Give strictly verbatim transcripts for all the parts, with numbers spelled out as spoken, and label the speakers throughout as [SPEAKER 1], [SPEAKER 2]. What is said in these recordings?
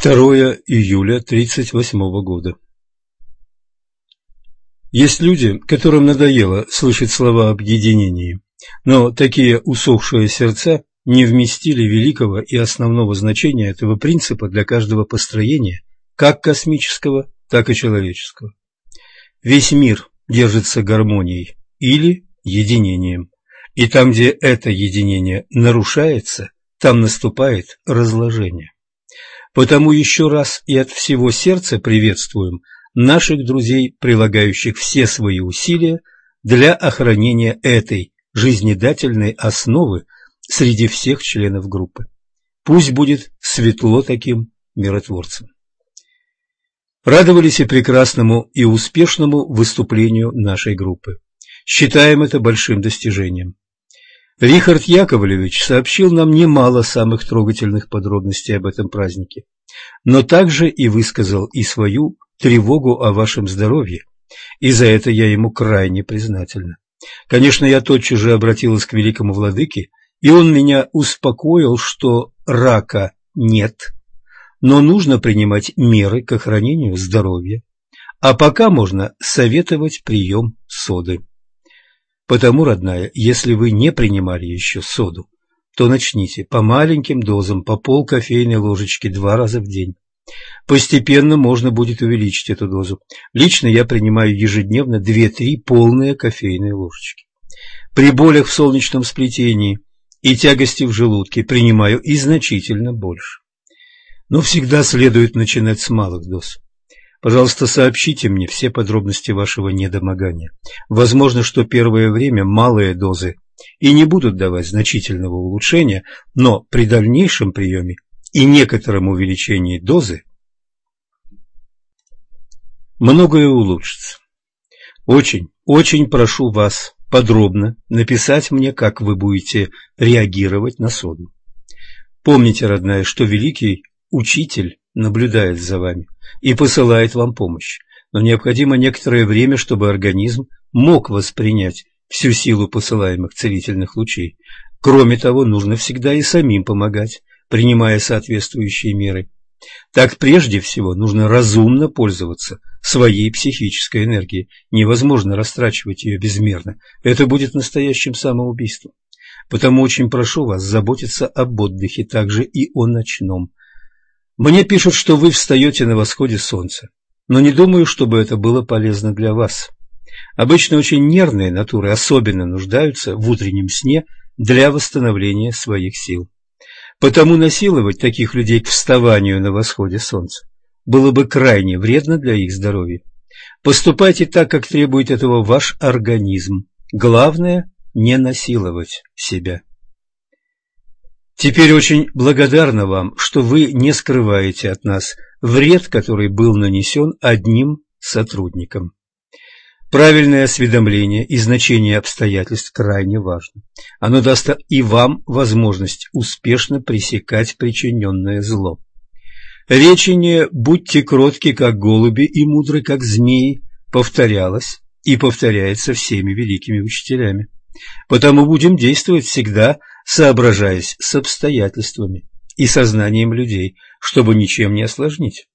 [SPEAKER 1] второе июля тридцать восьмого года. Есть люди, которым надоело слышать слова об единении, но такие усохшие сердца не вместили великого и основного значения этого принципа для каждого построения, как космического, так и человеческого. Весь мир держится гармонией или единением, и там, где это единение нарушается, там наступает разложение. Потому еще раз и от всего сердца приветствуем наших друзей, прилагающих все свои усилия для охранения этой жизнедательной основы среди всех членов группы. Пусть будет светло таким миротворцам. Радовались и прекрасному и успешному выступлению нашей группы. Считаем это большим достижением. Рихард Яковлевич сообщил нам немало самых трогательных подробностей об этом празднике, но также и высказал и свою тревогу о вашем здоровье, и за это я ему крайне признательна. Конечно, я тотчас же обратилась к великому владыке, и он меня успокоил, что рака нет, но нужно принимать меры к охранению здоровья, а пока можно советовать прием соды. Потому, родная, если вы не принимали еще соду, то начните по маленьким дозам, по пол кофейной ложечки два раза в день. Постепенно можно будет увеличить эту дозу. Лично я принимаю ежедневно две-три полные кофейные ложечки. При болях в солнечном сплетении и тягости в желудке принимаю и значительно больше. Но всегда следует начинать с малых доз. Пожалуйста, сообщите мне все подробности вашего недомогания. Возможно, что первое время малые дозы и не будут давать значительного улучшения, но при дальнейшем приеме и некотором увеличении дозы многое улучшится. Очень, очень прошу вас подробно написать мне, как вы будете реагировать на соду. Помните, родная, что великий учитель наблюдает за вами и посылает вам помощь, но необходимо некоторое время, чтобы организм мог воспринять всю силу посылаемых целительных лучей. Кроме того, нужно всегда и самим помогать, принимая соответствующие меры. Так прежде всего нужно разумно пользоваться своей психической энергией. Невозможно растрачивать ее безмерно. Это будет настоящим самоубийством. Потому очень прошу вас заботиться об отдыхе, также и о ночном. Мне пишут, что вы встаете на восходе солнца, но не думаю, чтобы это было полезно для вас. Обычно очень нервные натуры особенно нуждаются в утреннем сне для восстановления своих сил. Потому насиловать таких людей к вставанию на восходе солнца было бы крайне вредно для их здоровья. Поступайте так, как требует этого ваш организм. Главное – не насиловать себя. Теперь очень благодарна вам, что вы не скрываете от нас вред, который был нанесен одним сотрудникам. Правильное осведомление и значение обстоятельств крайне важно. Оно даст и вам возможность успешно пресекать причиненное зло. Речи не «будьте кротки, как голуби, и мудры, как змеи» повторялось и повторяется всеми великими учителями. Потому будем действовать всегда, соображаясь с обстоятельствами и сознанием людей, чтобы ничем не осложнить.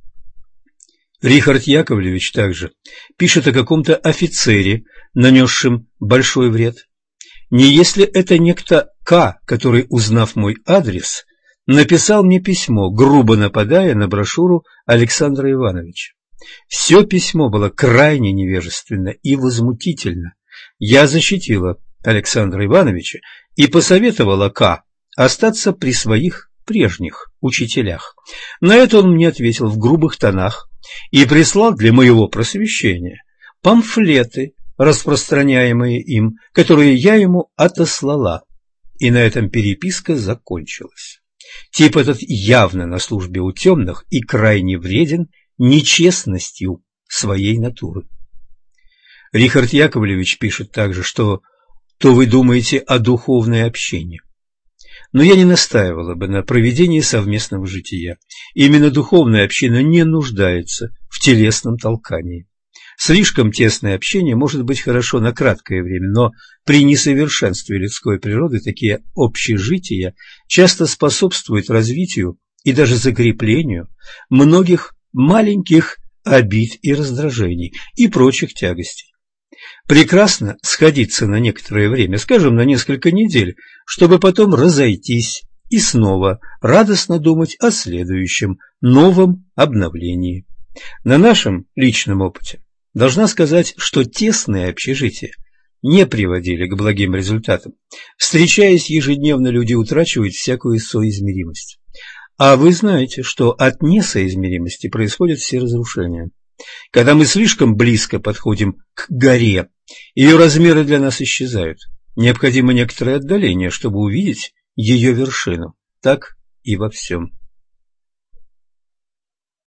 [SPEAKER 1] Рихард Яковлевич также пишет о каком-то офицере, нанесшем большой вред. Не если это некто К, который, узнав мой адрес, написал мне письмо, грубо нападая на брошюру Александра Ивановича. Все письмо было крайне невежественно и возмутительно. Я защитила Александра Ивановича и посоветовала К остаться при своих прежних учителях. На это он мне ответил в грубых тонах и прислал для моего просвещения памфлеты, распространяемые им, которые я ему отослала. И на этом переписка закончилась. Тип этот явно на службе у темных и крайне вреден нечестностью своей натуры. Рихард Яковлевич пишет также, что то вы думаете о духовной общине. Но я не настаивала бы на проведении совместного жития. Именно духовная община не нуждается в телесном толкании. Слишком тесное общение может быть хорошо на краткое время, но при несовершенстве людской природы такие общежития часто способствуют развитию и даже закреплению многих маленьких обид и раздражений и прочих тягостей. Прекрасно сходиться на некоторое время, скажем, на несколько недель, чтобы потом разойтись и снова радостно думать о следующем, новом обновлении. На нашем личном опыте должна сказать, что тесные общежития не приводили к благим результатам. Встречаясь ежедневно, люди утрачивают всякую соизмеримость. А вы знаете, что от несоизмеримости происходят все разрушения. Когда мы слишком близко подходим к горе, ее размеры для нас исчезают. Необходимо некоторое отдаление, чтобы увидеть ее вершину. Так и во всем.